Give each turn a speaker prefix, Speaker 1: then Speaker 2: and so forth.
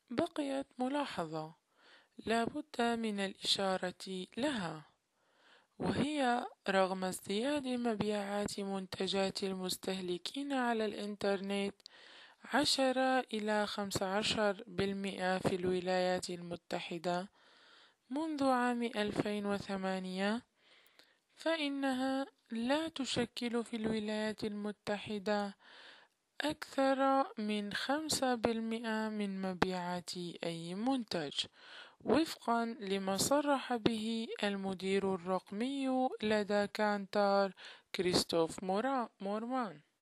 Speaker 1: بقيت ملاحظة لا بد من الإشارة لها، وهي رغم ازدياد مبيعات منتجات المستهلكين على الإنترنت 10 إلى 15% في الولايات المتحدة منذ عام 2008، فإنها لا تشكل في الولايات المتحدة أكثر من 5% من مبيعات أي منتج، وفقًا لما صرح به المدير الرقمي لدى كانتار كريستوف مورمان.